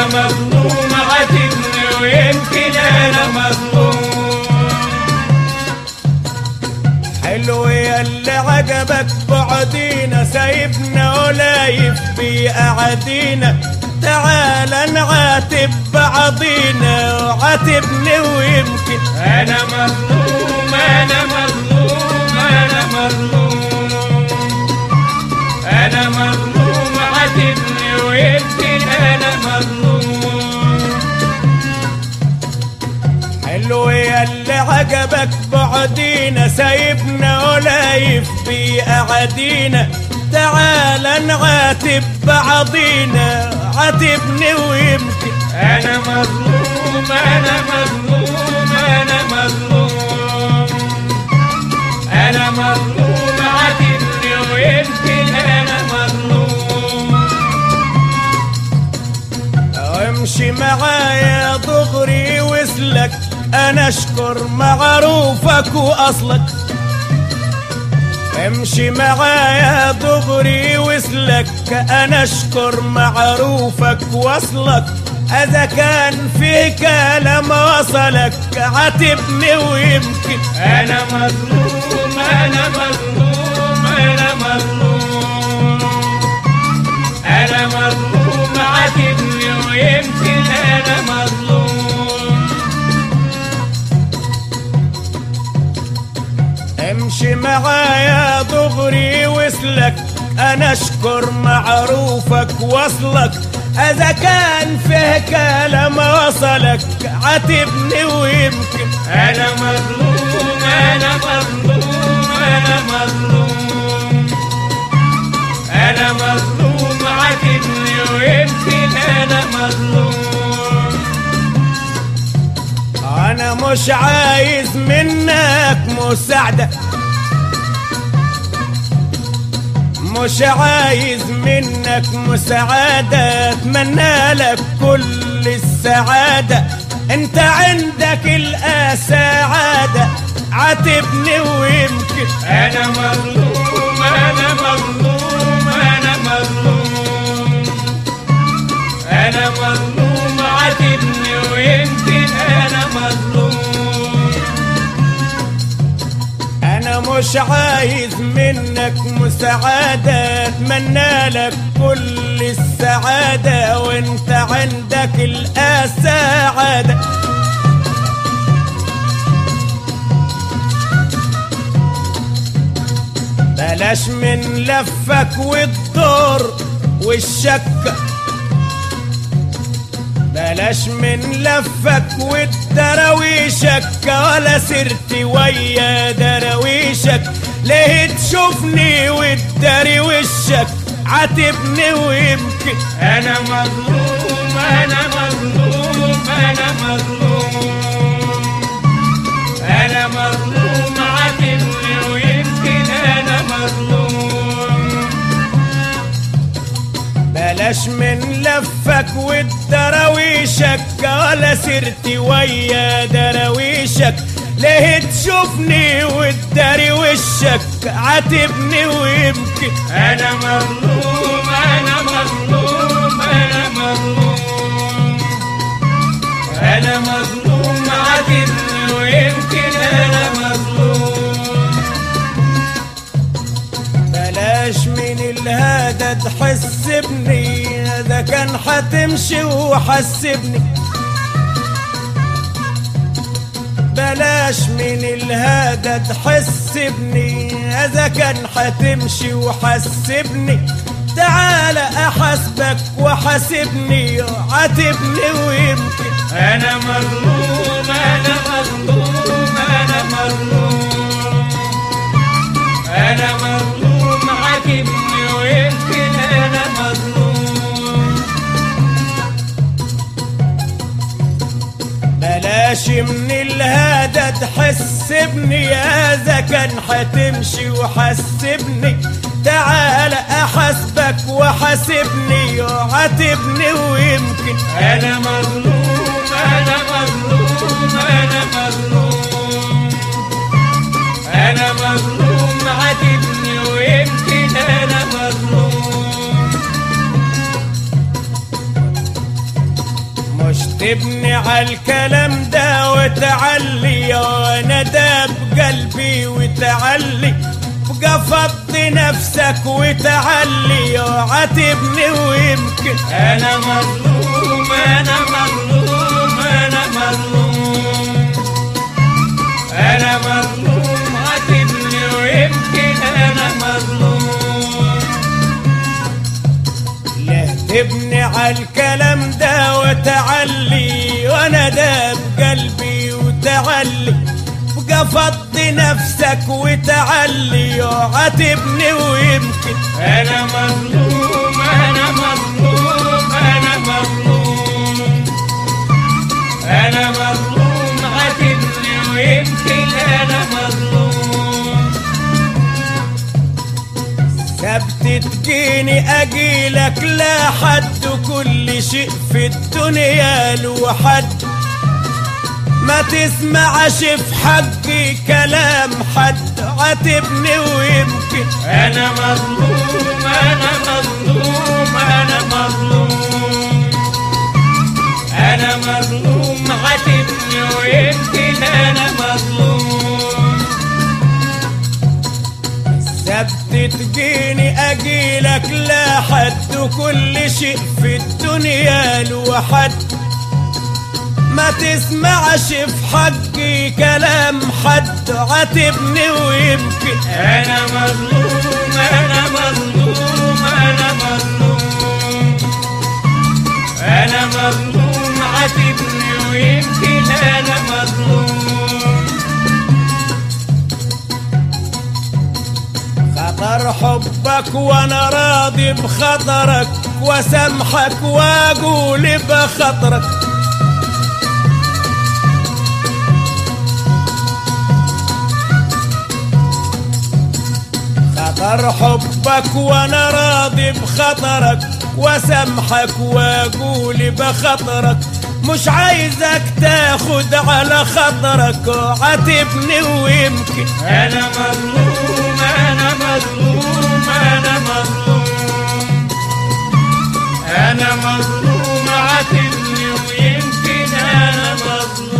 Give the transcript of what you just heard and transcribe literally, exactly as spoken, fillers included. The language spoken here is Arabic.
مظلوم عاتبني ويمكن انا مظلوم. حلو ياللي عجبك بعدينا سايبنا ولايف بأعادينا، تعال نعاتب بعضينا وعاتبني ويمكن انا مظلوم انا مظلوم انا مظلوم انا مظلوم عاتبني ويمكن انا مظلوم. حلو ياللي عجبك بعدينا سايبنا ولايف بأعادينا، تعال نعاتب بعضينا عاتبني ويمكن انا مظلوم انا مظلوم انا مظلوم انا مظلوم عاتبني ويمكن انا مظلوم. امشي معايا دغري وصلك، انا اشكر معروفك واصلك. امشي معايا دغري وصلك، انا اشكر معروفك واصلك. اذا كان في كلام وصلك عاتبني ويمكن انا مظلوم انا مظلوم انا مظلوم انا مظلوم عاتبني ويمكن انا مظلوم. امشي معايا دغري وصلك، انا اشكر معروفك واصلك. اذا كان فيه كلام وصلك عاتبني ويمكن انا مظلوم انا مظلوم انا مظلوم انا مظلوم عاتبني ويمكن انا مظلوم. انا مش عايز منك مساعدة، مش عايز منك مساعدة، اتمنى لك كل السعادة. انت عندك السعادة عاتبني ويمكن انا مظلوم انا مظلوم انا مظلوم انا مظلوم عاتبني ويمكن انا مظلوم. انا مش عايز منك مساعدة، اتمنى لك كل السعادة، وانت عندك السعادة. بلاش من لفك والدور والشك، بلاش من لفك والدراويشك، ولا سرتي ويا دراويشك. ليه تشوفني وتداري وشك عاتبني ويمكن انا مظلوم انا مظلوم انا مظلوم انا مظلوم عاتبني ويمكن انا مظلوم. بلاش من لفك والدراويشك، ولا سرتي ويا دراويشك. ليه تشوفني وتداري وشك عاتبني ويمكن انا مظلوم انا مظلوم انا مظلوم انا مظلوم عاتبني ويمكن انا مظلوم. بلاش من الهدى تحسبني، اذا كان حتمشي وحسبني. بلاش من الهدى تحسبني، اذا كان حتمشي وحسبني. تعال احاسبك وحاسبني عاتبني ويمكن انا مظلوم انا مظلوم انا مظلوم انا مظلوم عاتبني ويمكن انا مظلوم. بلاش من الهدى تحسبني، اذا كان حتمشي وحسبني. تعال احاسبك وحاسبني عاتبني ويمكن انا مظلوم انا مظلوم انا مظلوم انا مظلوم عاتبني ويمكن انا مظلوم. تبني عالكلام ده وتعلي وانا ده بقلبي وتعلي بقى فضي نفسك وتعلي عاتبني ويمكن انا مظلوم انا مظلوم انا مظلوم انا مظلوم عاتبني ويمكن انا مظلوم. لا تبني عالكلام ده وتعلي وانا ده بقلبي وتعلي بقى فضي نفسك وتعلي عاتبني ويمكن انا مظلوم انا مظلوم انا مظلوم انا مظلوم عاتبني ويمكن انا مظلوم. سبت تجيني اجيلك لا حد كل شيء في الدنيا له حد ما تسمعش في حقي كلام حد عاتبني ويمكن انا مظلوم انا مظلوم انا مظلوم انا مظلوم عاتبني ويمكن انا مظلوم. سبت تجيني اجيلك لا حد كل شيء في الدنيا له حد ما تسمعش في حقي كلام حد عاتبني ويمكن انا مظلوم انا مظلوم انا مظلوم انا مظلوم عاتبني ويمكن انا مظلوم. خطر حبك وانا راضي بخطرك وسامحك واقول بخطرك خطر حبك وانا راضي بخطرك وسامحك واقول بخطرك مش عايزك تاخد على خطرك عاتبني ويمكن انا مظلوم انا مظلوم انا مظلوم انا مظلوم عاتبني ويمكن انا مظلوم.